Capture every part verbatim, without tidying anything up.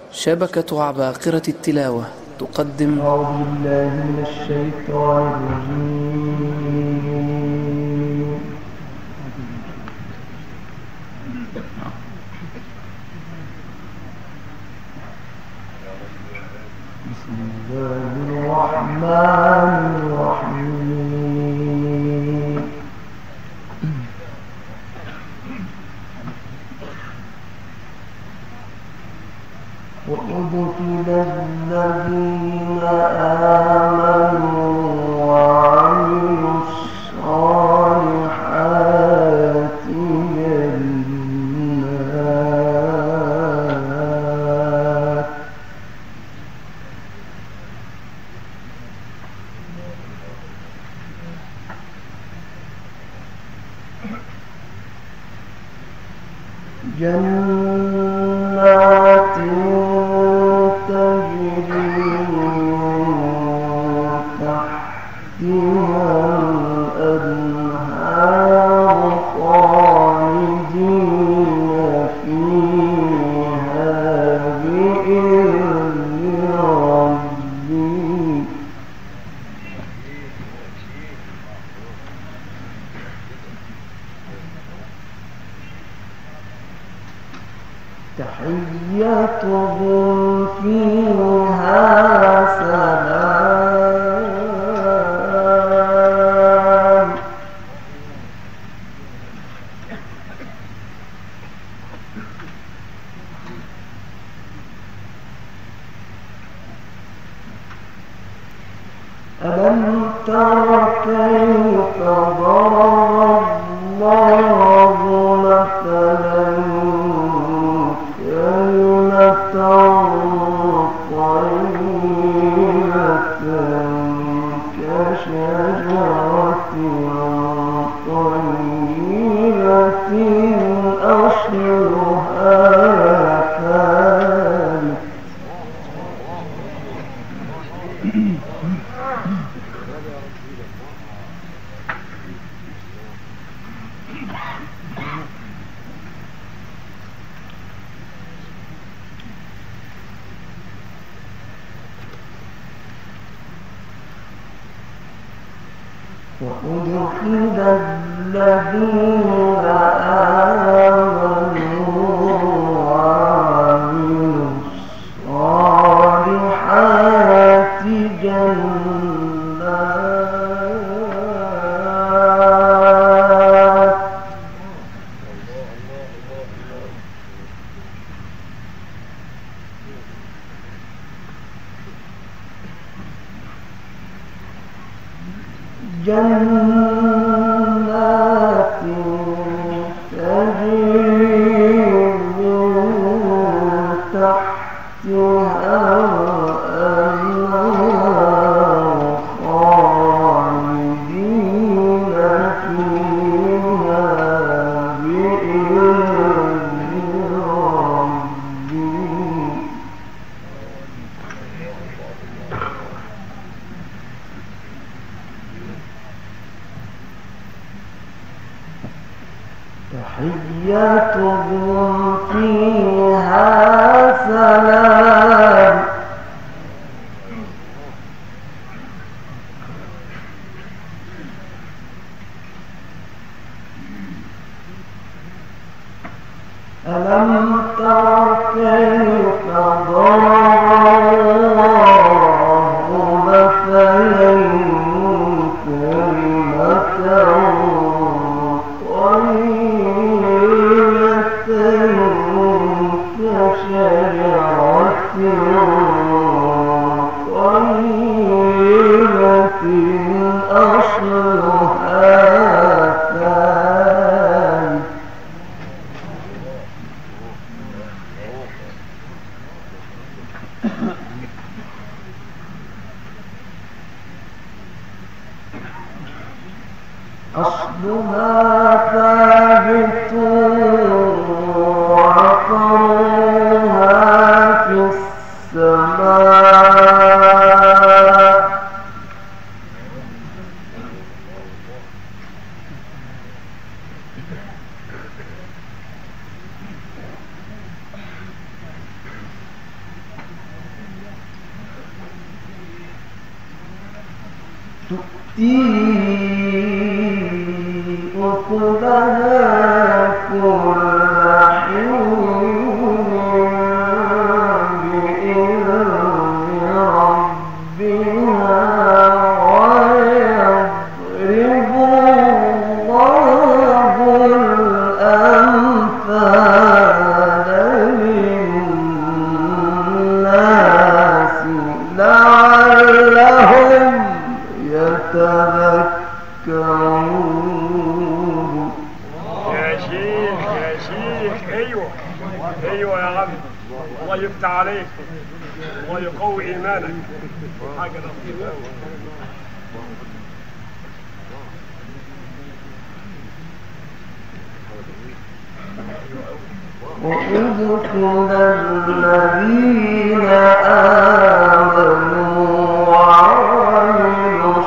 شبكة عباقرة التلاوة تقدم أعوذ بالله من الشيطان الرجيم. بسم الله الرحمن الرحيم. وأدخل الذين آمنوا وعملوا الصالحات جنات جنات تجري من تحتها الأنهار خالدين فيها بإذن ربهم تحيتهم فيها سلام. ألم تر كيف ضرب الله مثلا كلمة طيبة كشجرة طيبة أصلها ثابت وأدخل الذين آمنوا وعملوا الصالحات جنات جنات تجري من تحتها الأنهار خالدين فيها بإذن ربهم تحيتهم فيها سلام. ألم تر كيف ضرب الله مثلا كلمة كشجرة طيبة أصلها ثابت أصلها ثابت وعطرها في السماء تؤتي أكلها كل حين بإذن ربها ويضرب الله الأمثال للناس لعلهم يتذكرون. يا شيخ يا شيخ، ايوه ايوه يا عم، الله يفتح عليك، الله يقوي ايمانك. حاجه لطيفه قوي. وأدخل الذين آمنوا وعملوا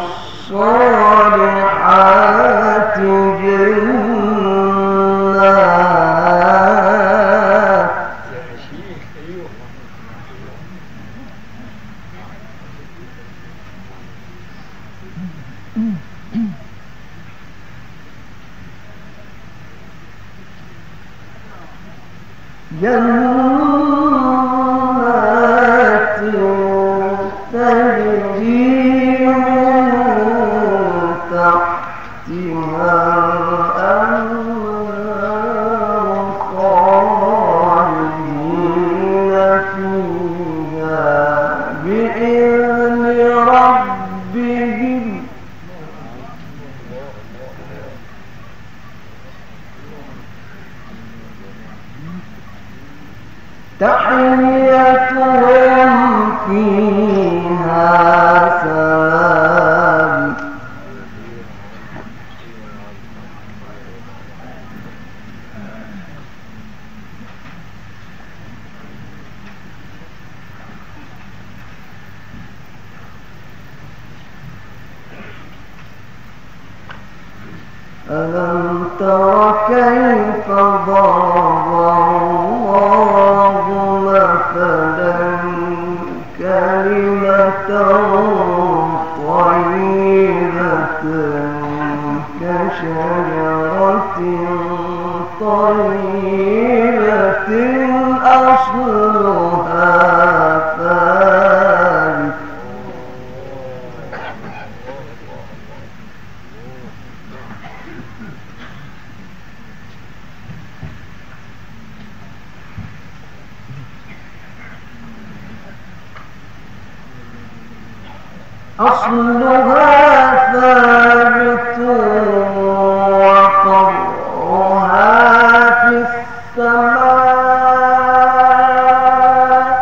الصالحات جنات جنات تجري من تحتها الأنهار خالدين فيها بإذن ربهم تحيتهم فيها سلام. ألم تر كيف ضرب الله مثلا كلمة طيبة كشجرة طيبة أصلها ثابت أصلها ثابت وفرعها في السماء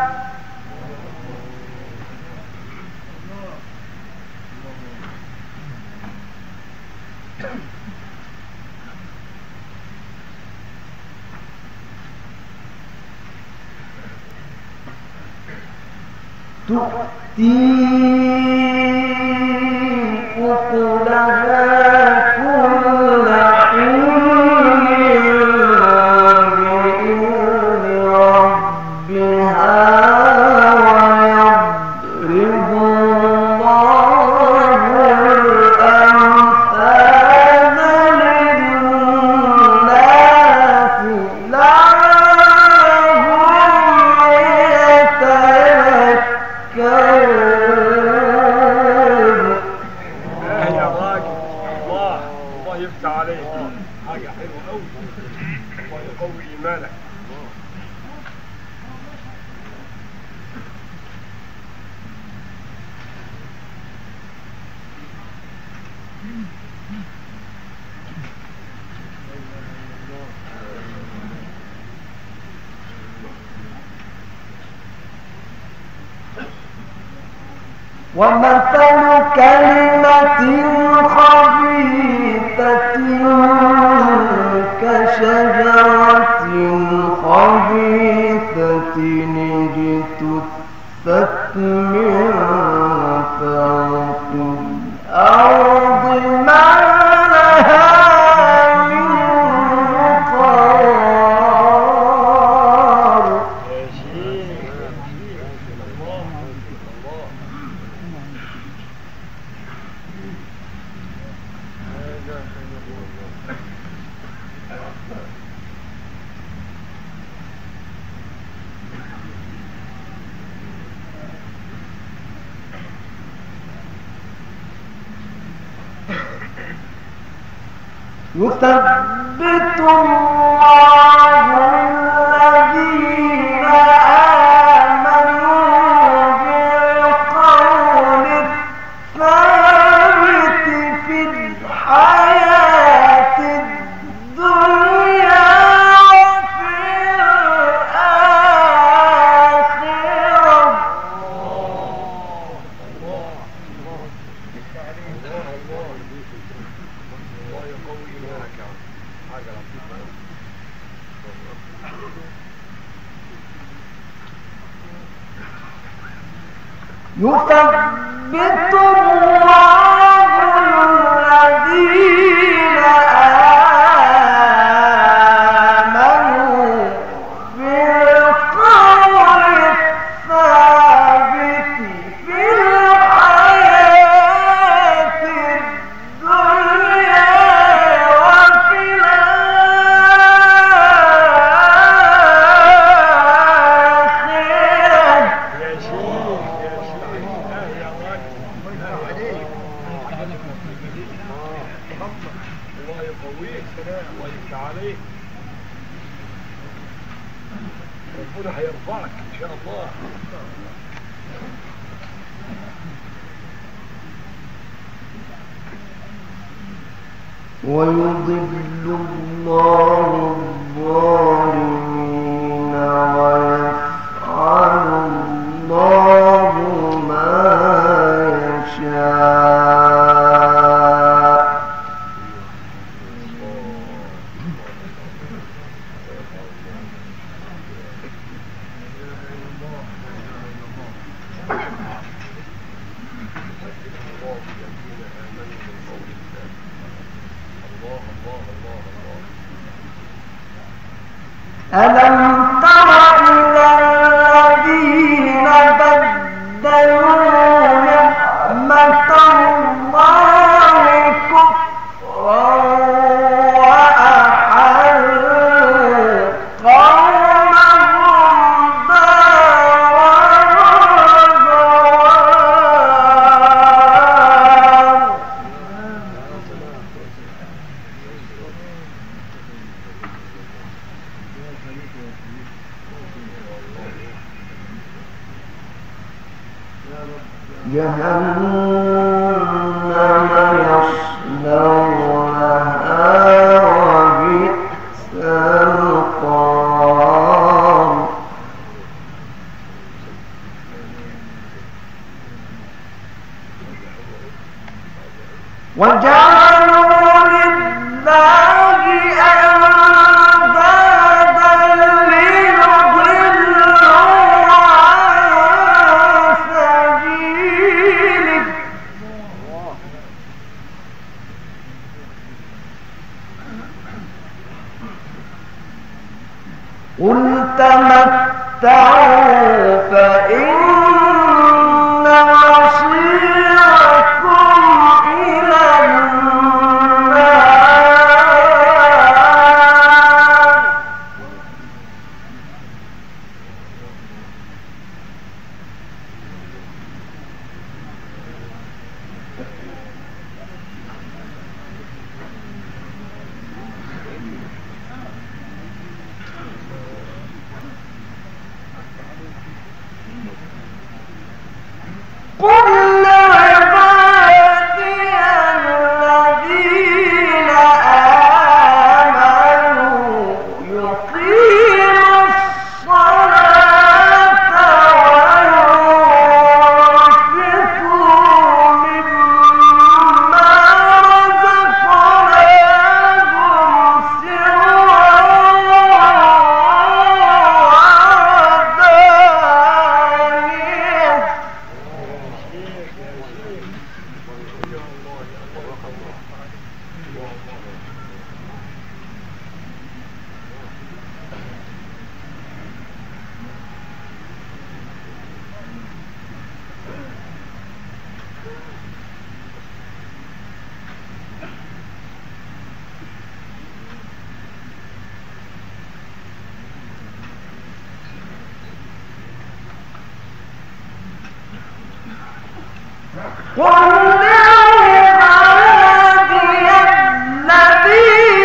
تؤتي أكلها كل حين بإذن ربها ويضرب الله الأمثال للناس لعلهم يتذكرون. يا راجل، الله الله يفتح عليك، حاجه حلوه قوي، الله يقوي ايمانك. ومثل كلمة خبيثة كشجرة خبيثة اجتثت من فوق الأرض ما لها من قرار. يثبت الله الذين آمنوا بالقول الثابت في الحياة الدنيا وفي الآخرة. يثبت الله الذين آمنوا بالقول الثابت في الحياة الدنيا وفي الآخرة. الله يقويك، الله يفتح عليك، ربنا هيرفعك ان شاء الله. ويضل الله الظالمين ويفعل الله ما يشاء. ألم تر إلى الذين بدلوا نعمة الله كفرا وأحلوا قومهم دار البوار. جهنم يصلونها وبئس القرار. وجعلوا لله أندادا ليضلوا عن سبيله. قل تمتعوا فإن مصيركم إلى النار. قل لعبادي الذين آمنوا يقيموا الصلاة وينفقوا مما رزقناهم سرا وعلانية. قل لعبادي الذين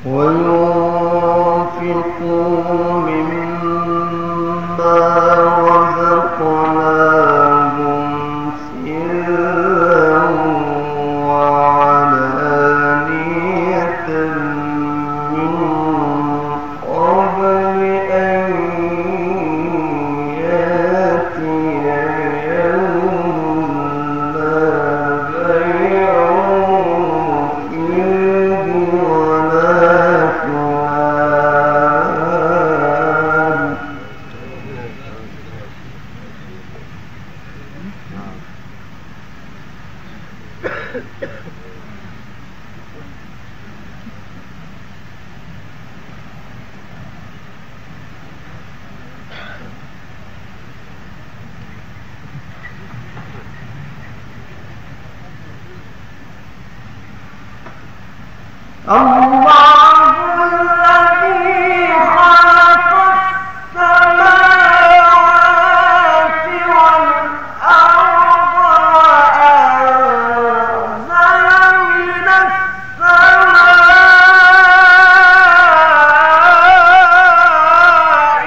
وينفقوا مما رزقناهم سرا وعلانية من قبل أن يأتي يوم لا بيع فيه ولا خلال. الله الذي خلق السماوات والأرض وأنزل من السماء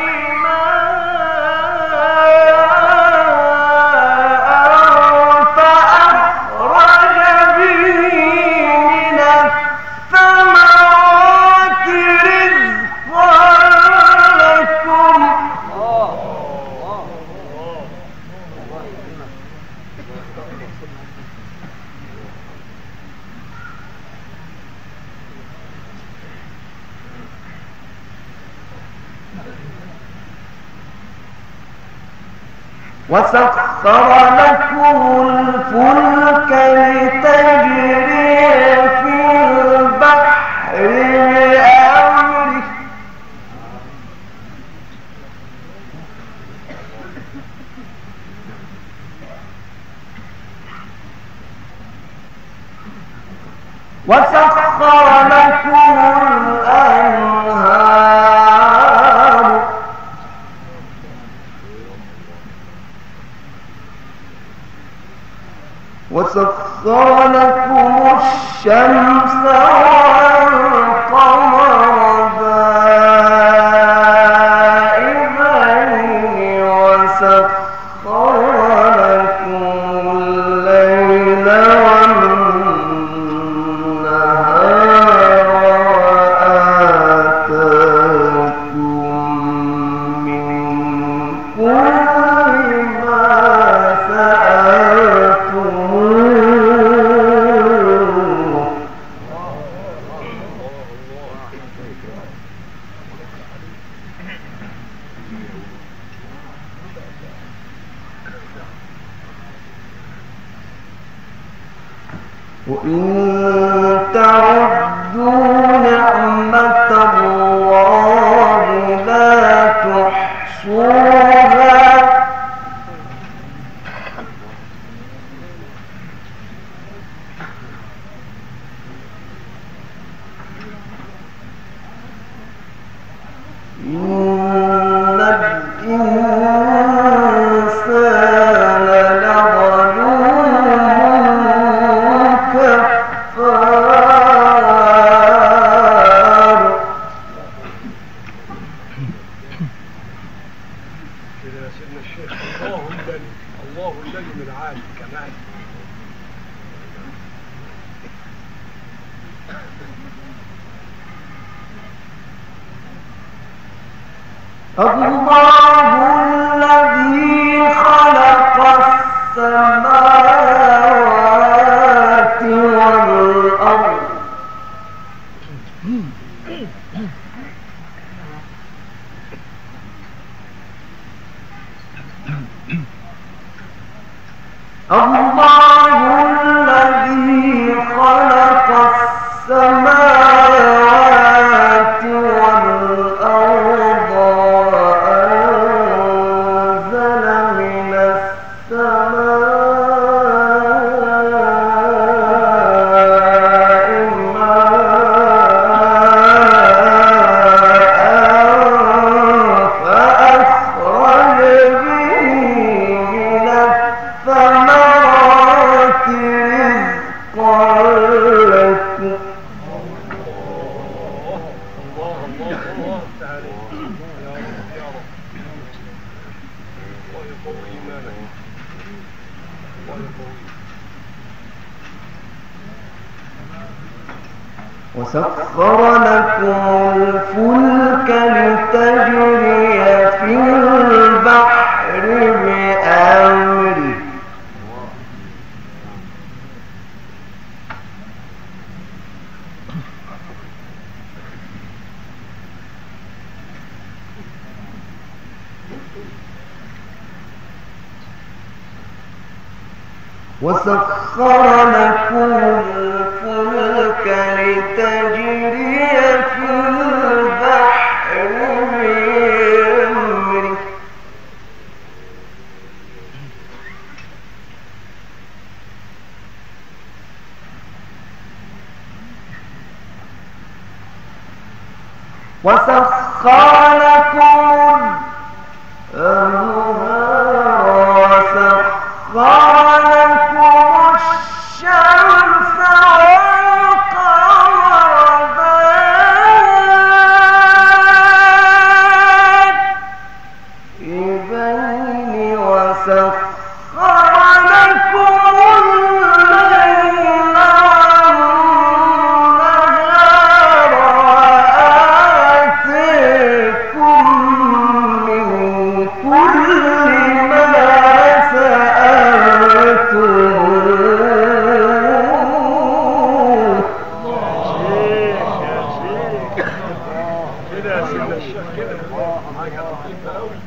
ماء فأخرج به من الثمرات رزقا لكم. وسخر لكم الفلك لتجري في البحر بأمره وسخر لكم الأنهار وسخر لكم الشمس والقمر دائبين وسخر لكم الليل والنهار وآتاكم من كل ما سألتموه. وإن تعدوا نعمة الله لا تحصوها إن الإنسان لظلوم كفار. كده يا سيدنا الشيخ الله الذي الله الذي من العالي كمان. الله الذي خلق السماوات والأرض الله الذي خلق السماوات والأرض وأنزل من السماء ماء فأخرج به من الثمرات الله افتح عليك يا رب يا رب. الله يقوي ايمانك. الله يقوي. وسخر لكم الفلك لتجري في البحر بأمره وسخر لكم الفلك لتجري في البحر بأمره وسخر لكم الأنهار وسخر لكم الشمس والقمر دائبين وسخر لكم الليل والنهار وآتيكم من كل ما سألتموه. شيخ يا شيخ كده يا سيدنا الشيخ كده حاجه لطيفه قوي.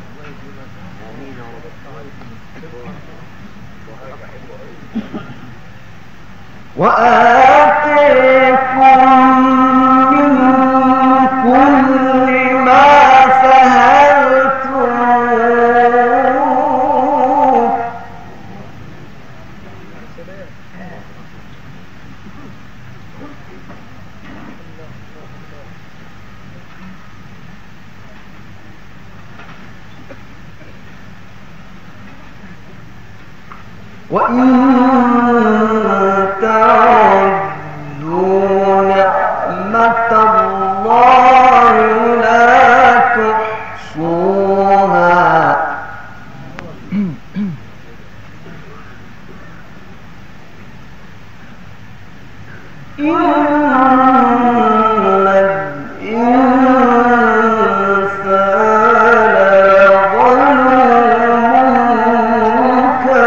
وآتيكم من كل ما سألتموه. وإن تعدوا نعمة الله لا تحصوها إن الإنسان لظلوم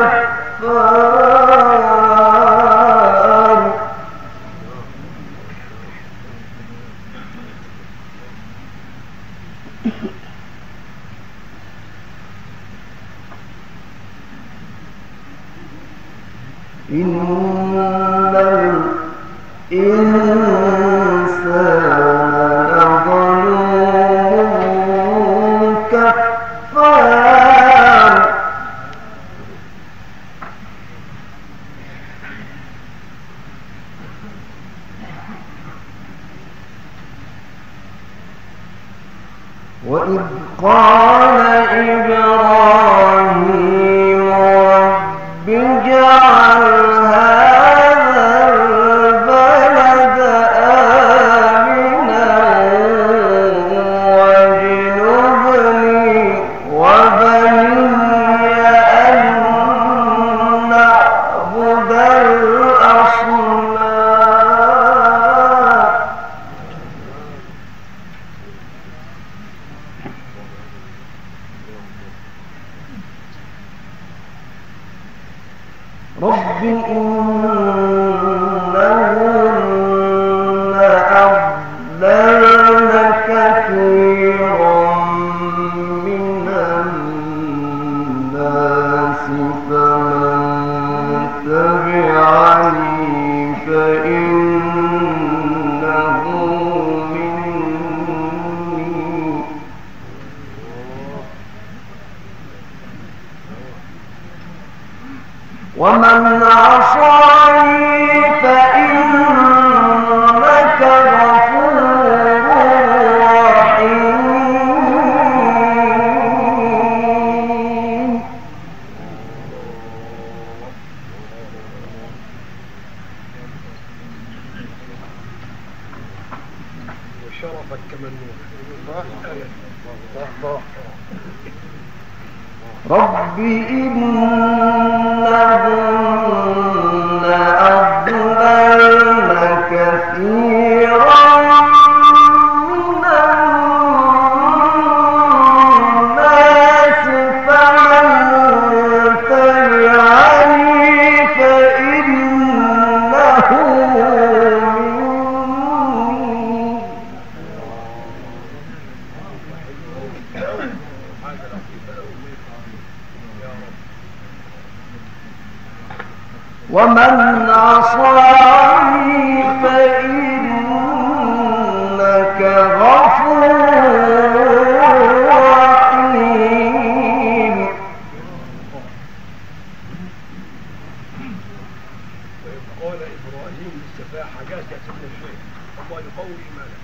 كفار. إن الإنسان لظلوم كفار. وإذ قال إبراهيم رب اجعل هذا البلد آمنا واجنبني وبني أن نعبد الأصنام. رب إنهن أضللن كثيرا من الناس فمن تبعني فإنه مني ومن عصاني فإنك غفور رحيم. شرفك كمنون. رب إنهن أضللن كثيرا من الناس فمن تبعني فإنه مني ومن عصاني فإنك غفور رحيم. وإذ قال إبراهيم للسفاح حاجات يا سيدنا الشيخ الله يقوي إيمانك.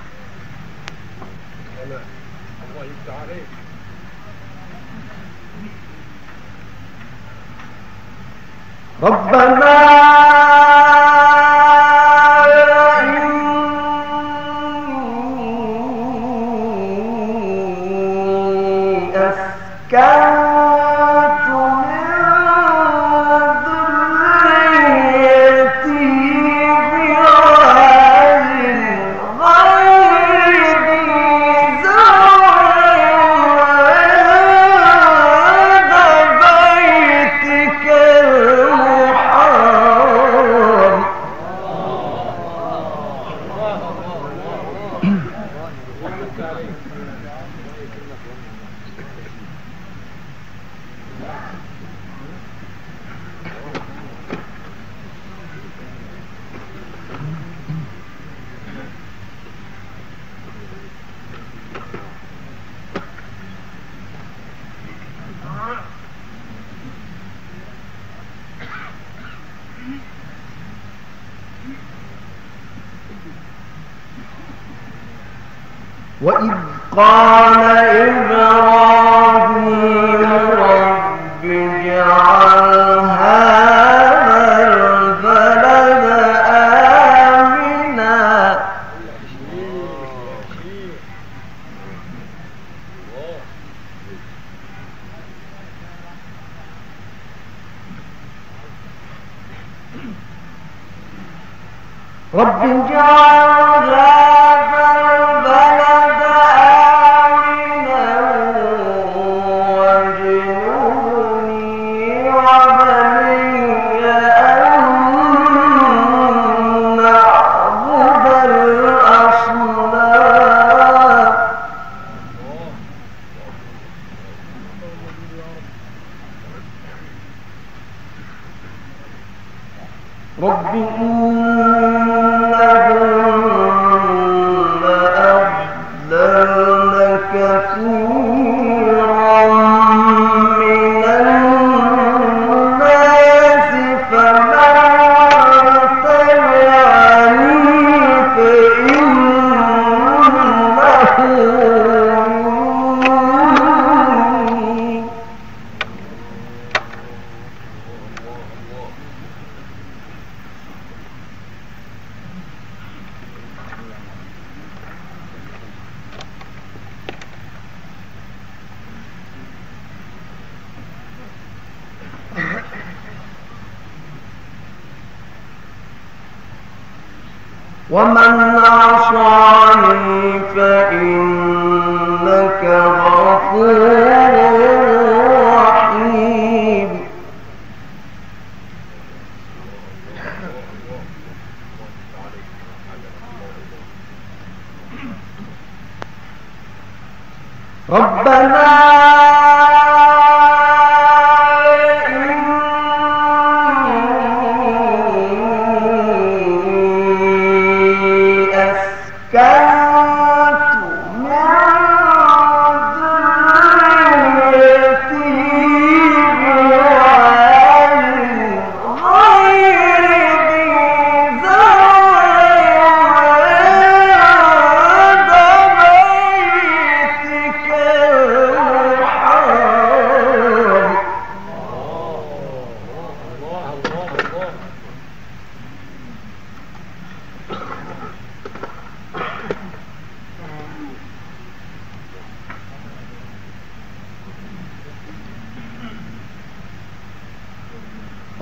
الله الله يفتح عليك. ربنا إني أسكنت من ذريتي بواد غير ذي زرع عند بيتك المحرم. وإذ قال إبراهيم رب اجعل هذا البلد آمنا رب اجعل هذا البلد آمنا واجنبني وبني أن نعبد الأصنام. رب إنهن أضللن كثيرا من الناس فمن تبعني فإنه مني. ومن عصاني فإنك غفور رحيم. ربنا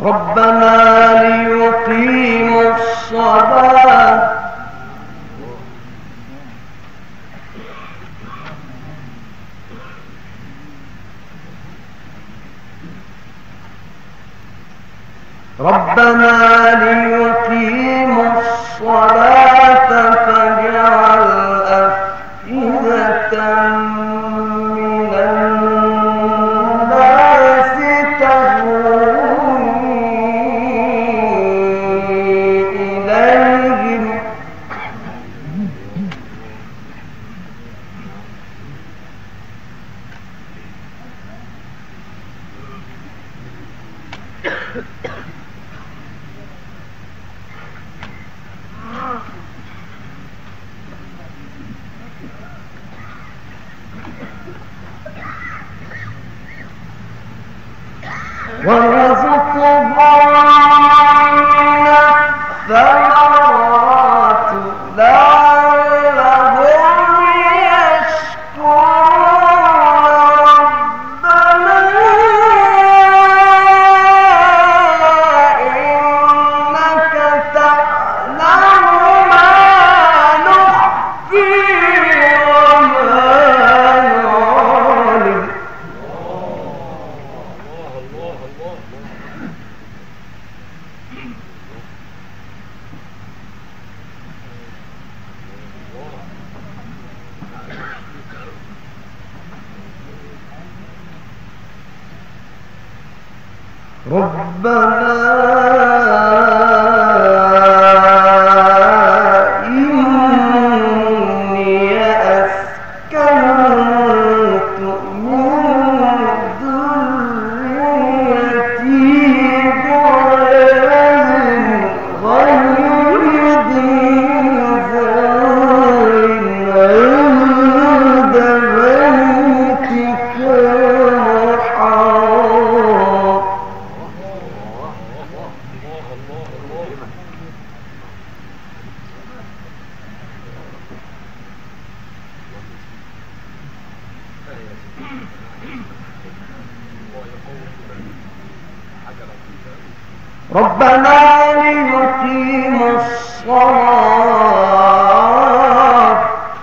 ربنا ليقيموا الصلاة ربنا ليقيموا الصلاة فاجعل أفئدة من الناس تهوي إليهم وارزقهم من الثمرات لعلهم يشكرون ربنا إنك تعلم ما نخفي وما نعلن ربنا إني أسكنت من ذريتي بعيد غير ذي زرع عند بيتك المحرم ربنا ليقيموا الصلاة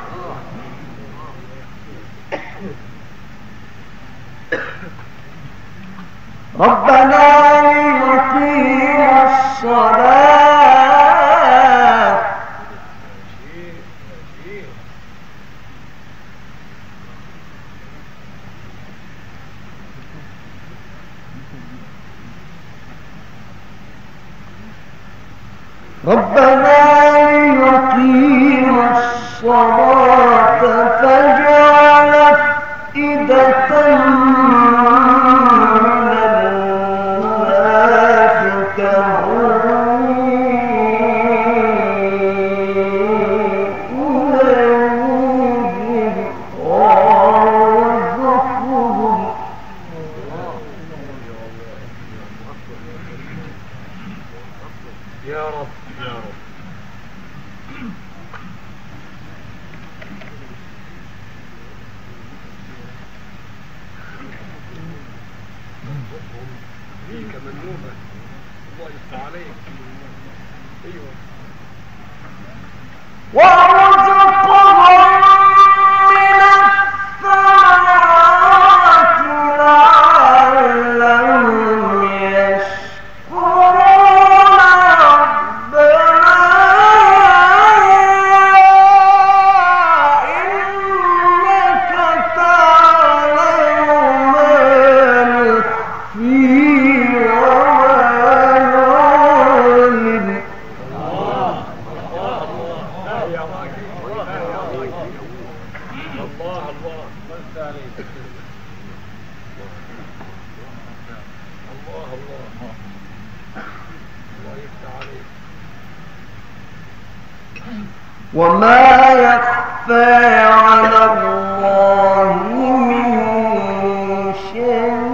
ربنا ليقيموا الصلاة ربنا ليقيموا الصلاة فاجعل أفئدة من الناس تهوي إليهم وارزقهم يا رب يا رب فيك منوبة الله يفتح عليك ايوه وارزقهم من الثمرات لعلهم يشكرون ربنا إنك تعلم ما نخفي وما نعلن الله الله بس عليك الله الله الله يفتح عليك وما يخفى على الله من شيء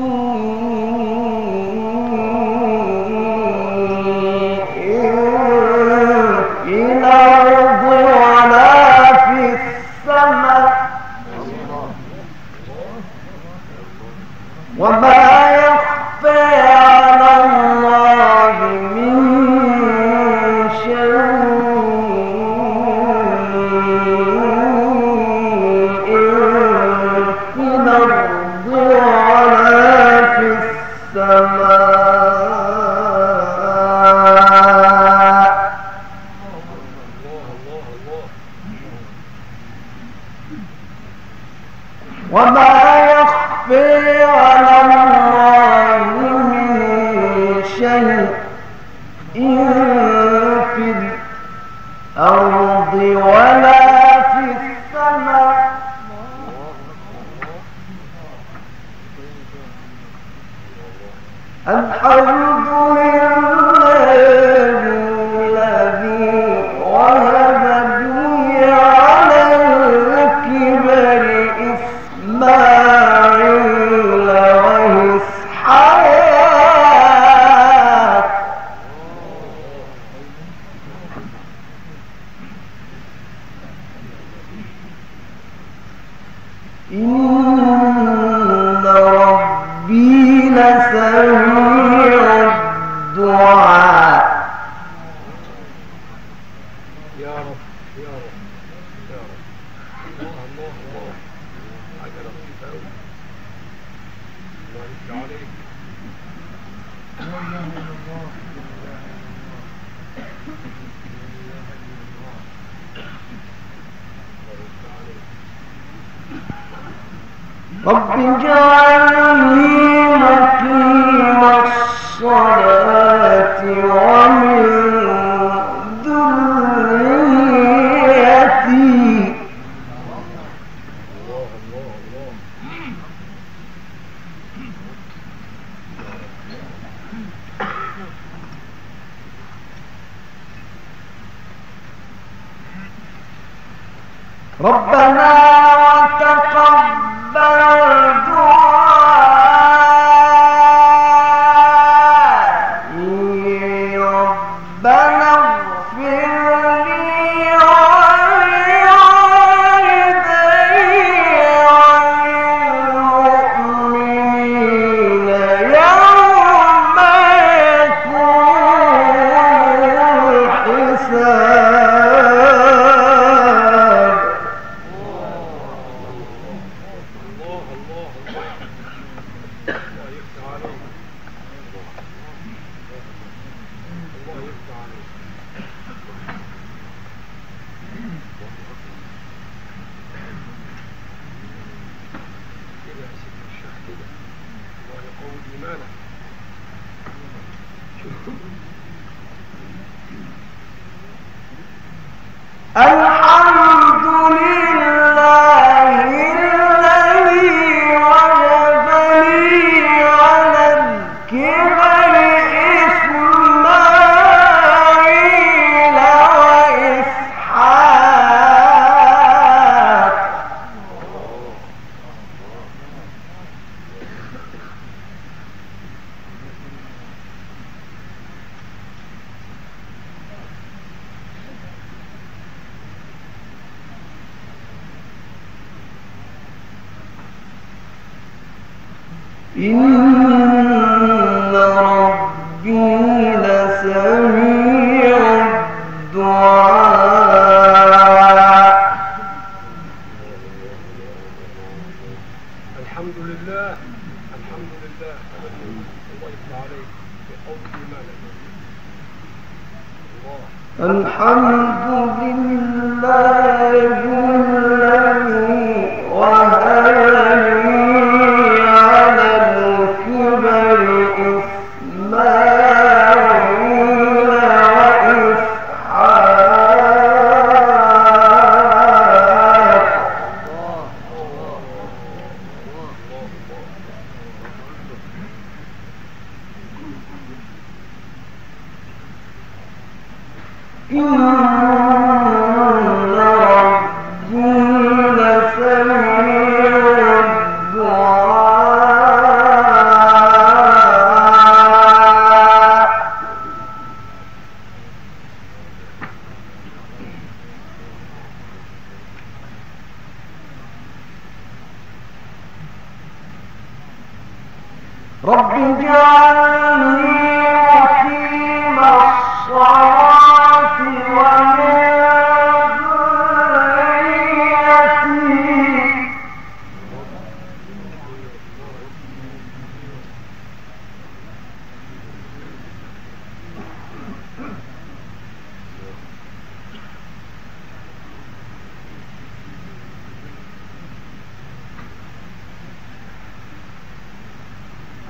في الأرض ولا في السماء وما يخفى على الله وما يخفي على الله من شيء في الأرض ولا في السماء. الحمد لله الذي وهب لي على الكبر إسماعيل وإسحاق إن ربي لسميع الدعاء. يا رب يا رب يا رب الله الله الله حاجة لطيفة أوي. الله يفتح عليك. رب اجعلني مقيم الصلاة ومن ذريتي. الله الله الله. ربنا وتقبل دعائي. ربنا اغفر لي ولوالدي وللمؤمنين يوم يقوم الحساب. الله الله الله. الله يفتح عليك. الله يفتح عليك. كده يا سيدي الشيخ كده. الله يقوي إيمانك. الحمد لله الذي وهب لي على الكبر إسماعيل وإسحاق. إن ربي لسميع الدعاء. الحمد لله الحمد لله. الله يفتح عليك بقوة إيمانك. الله الحمد لله الذي وهب لي على الكبر إسماعيل وإسحاق. إن ربي لسميع الدعاء. رب اجعلني مقيم الصلاة ومن ذريتي.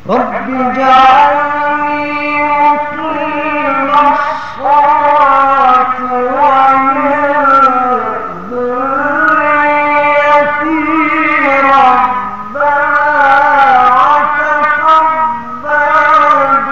رب اجعلني مقيم الصلاة ومن ذريتي ربنا وتقبل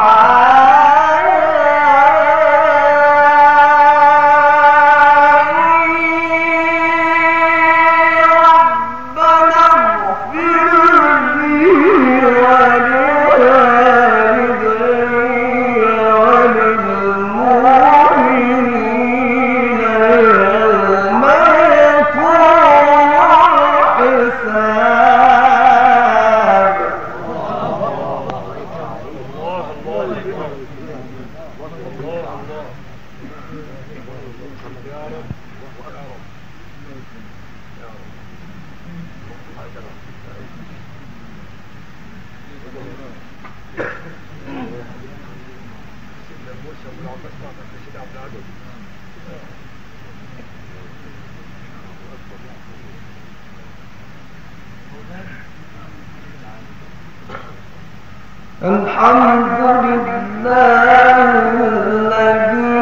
الحمد لله الذي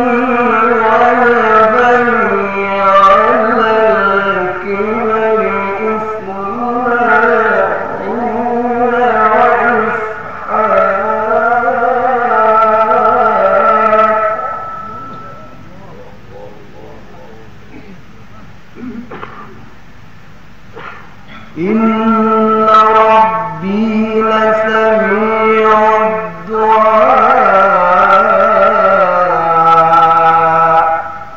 وهبني على الكبر إسماعيل وإسحاق إن ربي لسميع الدعاء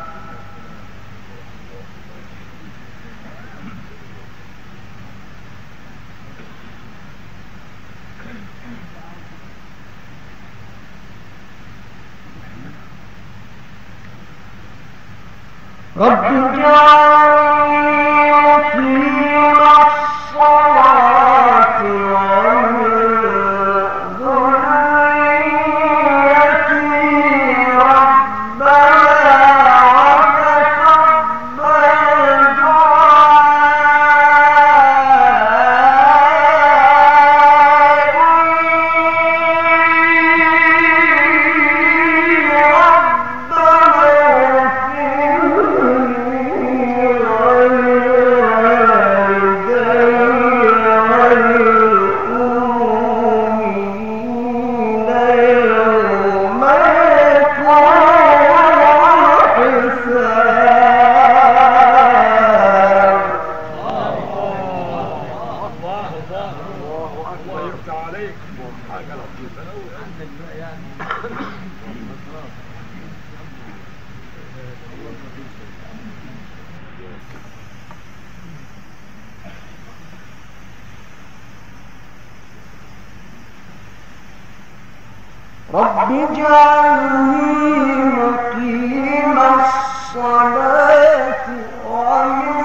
رب اجعلني مقيم الصلاة ومن ذريتي ربنا وتقبل رب اجعلني مقيم الصلاة ومن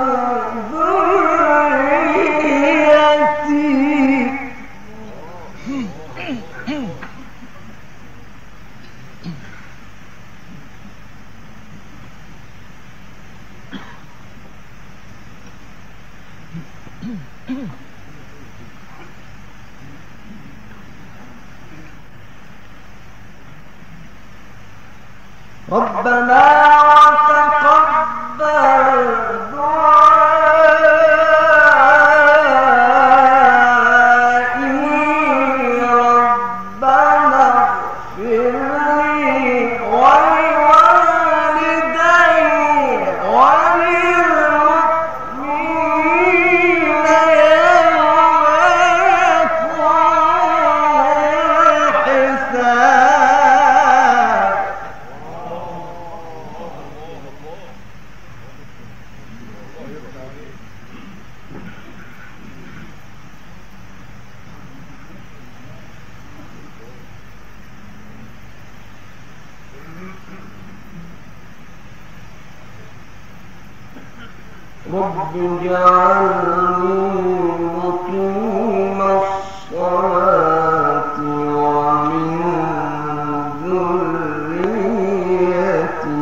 ذريتي ربنا وتقبل دعائي ربنا اغفر لي ولوالدي وللمؤمنين يوم يقوم الحساب رب اجعلني مقيم الصلاة ومن ذريتي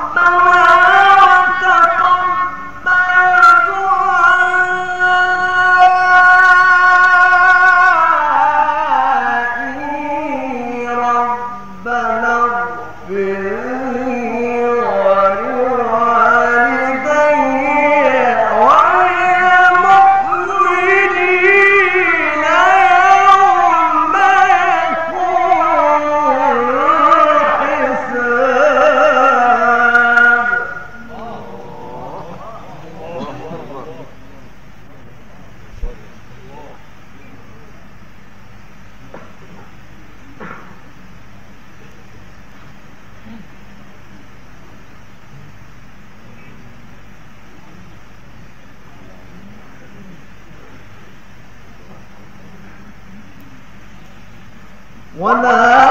ولا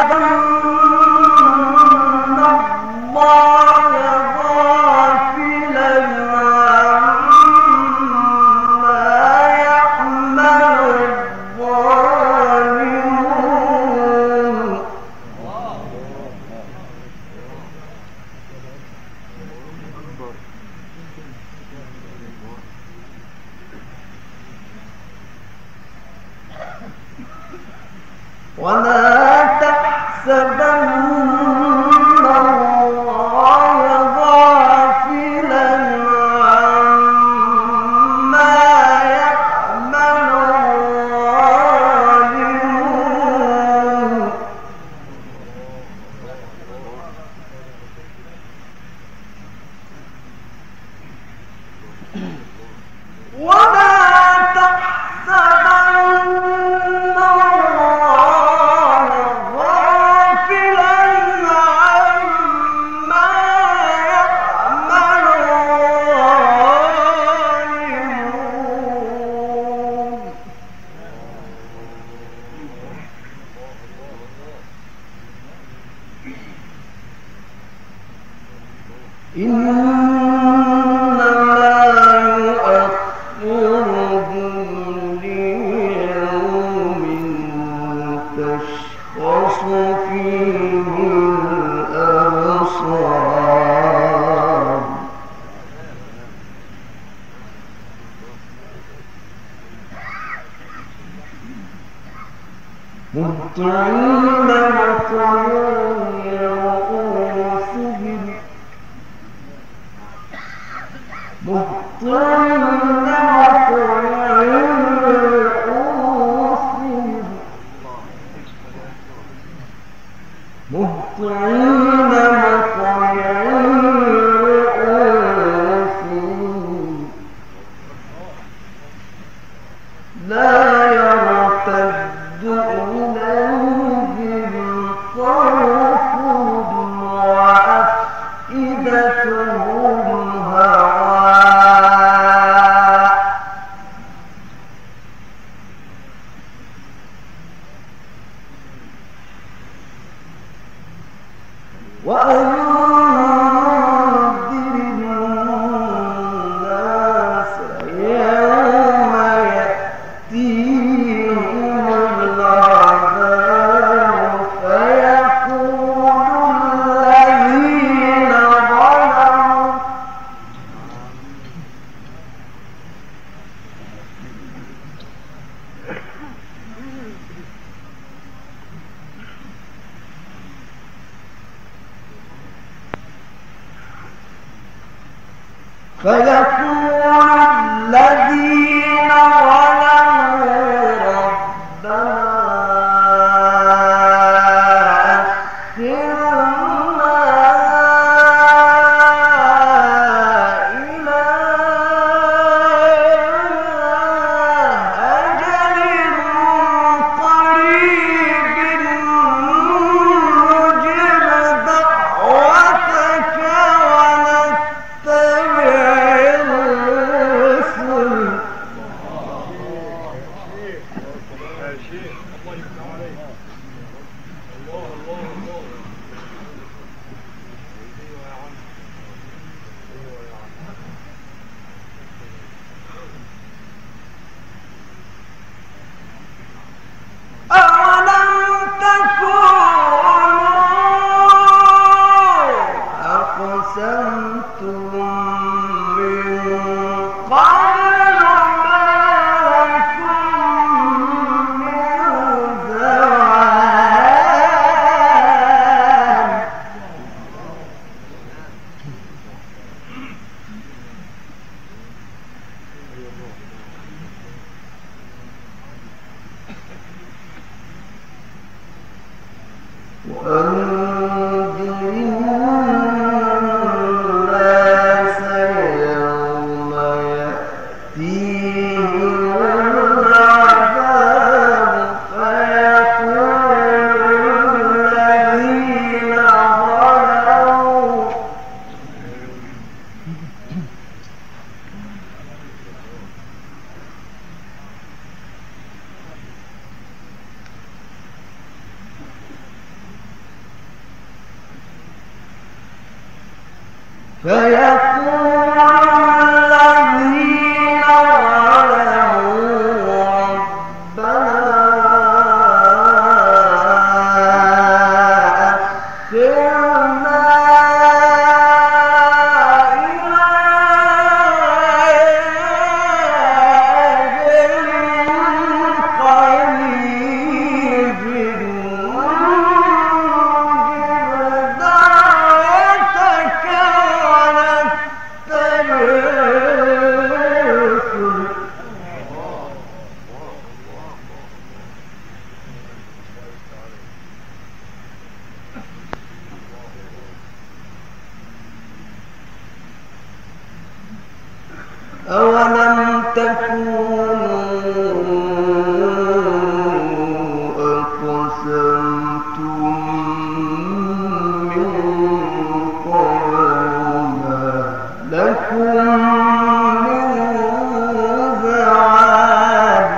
ظن الله غافلا عما يعمل الظالمون ولا تحسبن الله غافلا عما يعمل الظالمون ولا تحسبن الله غافلا عما يعمل الظالمون إنما يؤخرهم ليوم تشخص فيه الأبصار مهطعين مقنعي رؤوسهم مهطعين مقنعي رؤوسهم مهطعين مقنعي رؤوسهم لا يرتد إليهم طرفهم وأفئدتهم هواء وأنذر الناس يوم يأتيهم العذاب فيقول الذين ظلموا فيقول الذين ظلموا ربنا أخرنا إلى أجل قريب نجب دعوتك ونتبع الرسل يا شيخ الله يفتح عليك. الله الله الله. ايوه يا عم. ايوه يا عم. أولم تكونوا أقسمتم أولم تكونوا أقسمتم من قبل ما لكم من زوال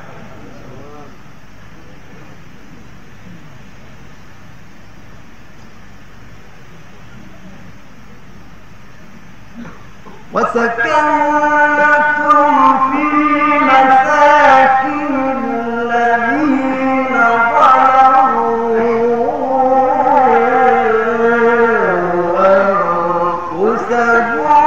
وسكنتم في مساكن الذين ظلموا أنفسهم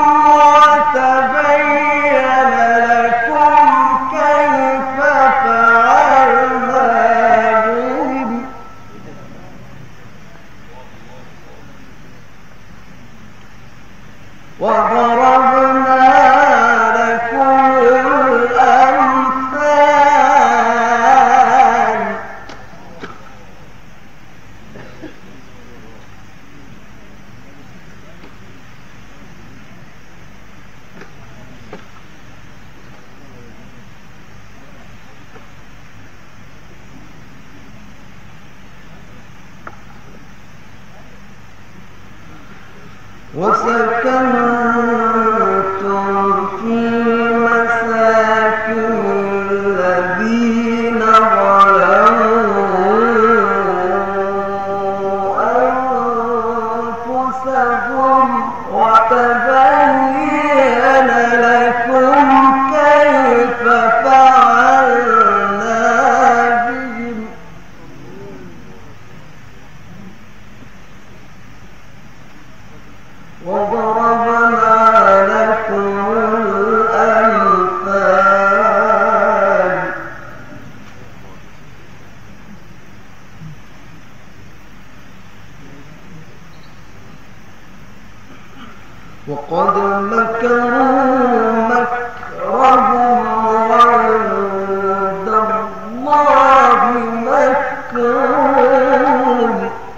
وتبين لكم كيف فعلنا بهم وضربنا لكم الأمثال وسكنتم في مساكن الذين ظلموا أنفسهم وتبين لكم كيف فعلنا بهم وضربنا لكم الأمثال وقد مكروا مكرهم وعند الله مكرهم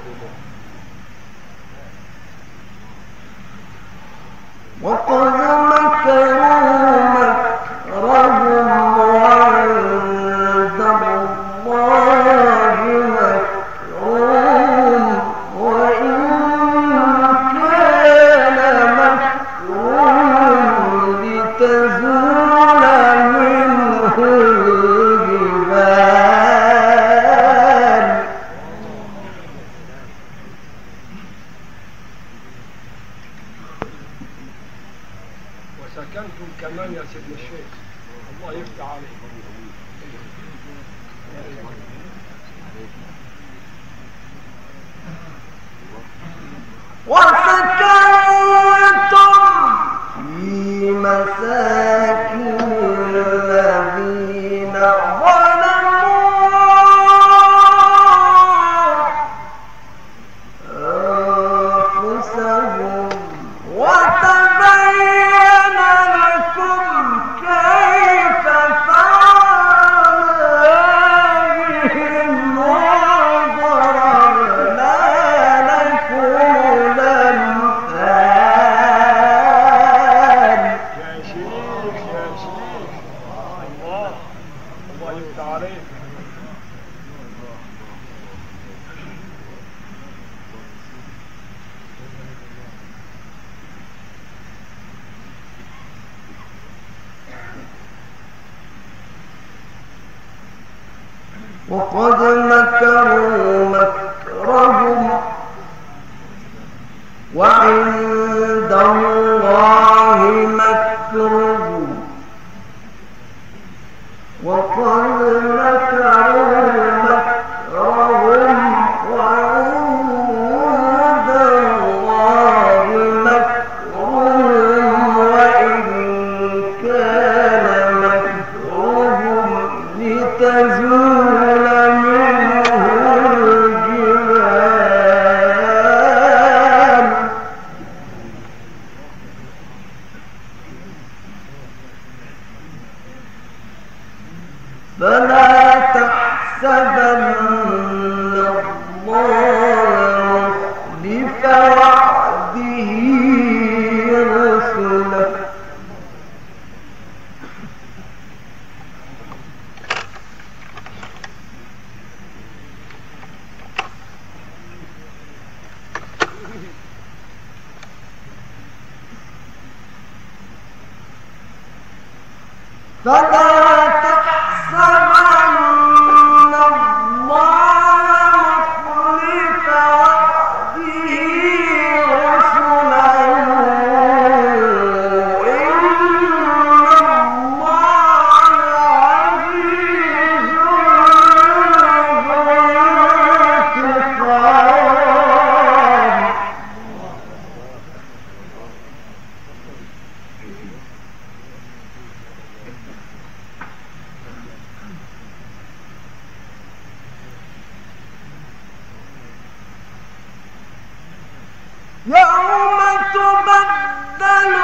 وقد مكروا مكرهم وعند الله مكرهم وإن كان مكرهم لتزول منه الجبال وسكنتم كمان يا سيدنا الشيخ الله يفتح عليك وسكنتم في مساكن الذين ظلموا أنفسهم وتبين لكم كيف فعلنا بهم وضربنا الله يفتح عليك. وقد مكروا مكرهم وعند الله مكرهم وقد مكروا مكرهم وعند الله مكرهم وإن كان مكرهم لتزول منه الجبال فلا تحسبن الله مخلف وعده رسله فلا تحسبن الله مخلف وعده رسله إن الله عزيز ذو انتقام يوم تبدل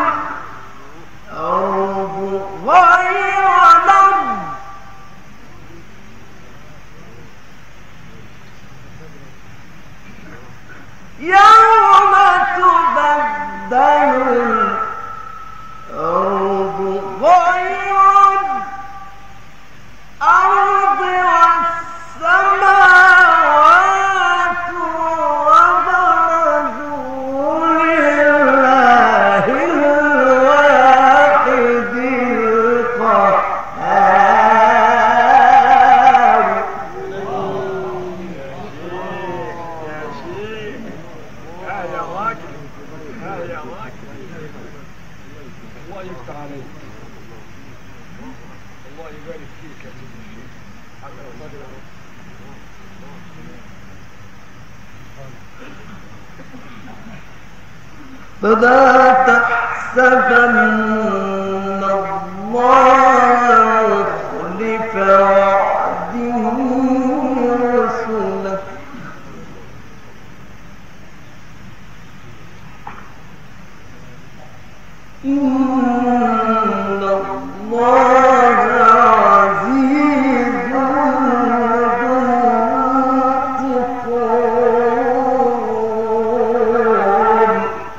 الأرض غير الأرض يوم تبدل الأرض غير الأرض والسماوات وبرزوا لله الواحد القهار يا شيخ يا يا راجل يا يا راجل الله يفتح عليك. الله يبارك فيك يا سيدي الشيخ. حتى الراجل فلا تحسبن الله مخلف وعده رسله إن الله عزيز ذو انتقام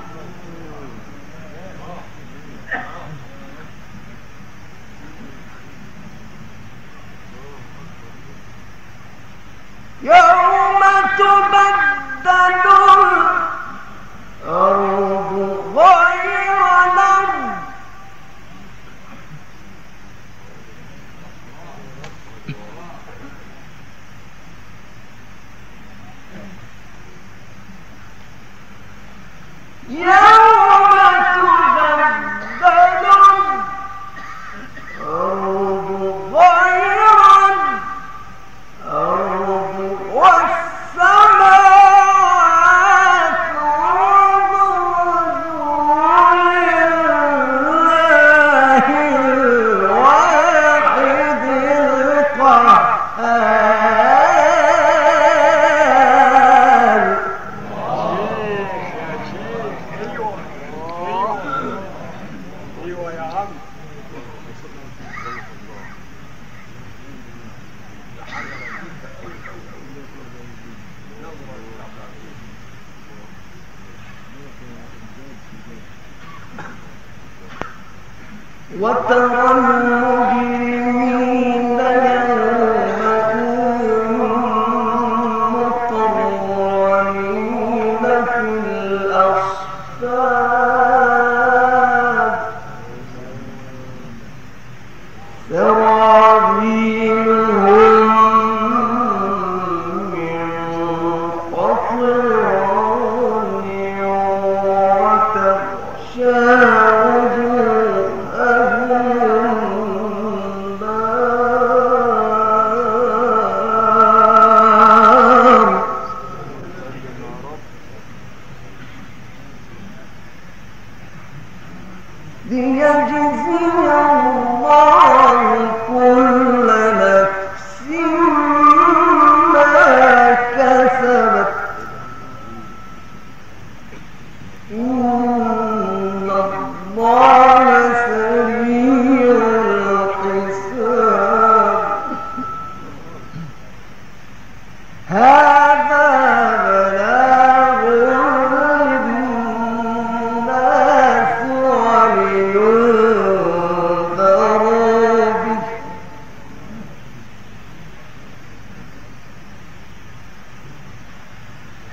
يوم تبدل الأرض غير الأرض يوم تبدل الأرض غير الأرض والسماوات وبرزوا لله الواحد القهار يا شيخ. ايوه ايوه ايوه يا عم. وترى المجرمين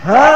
هل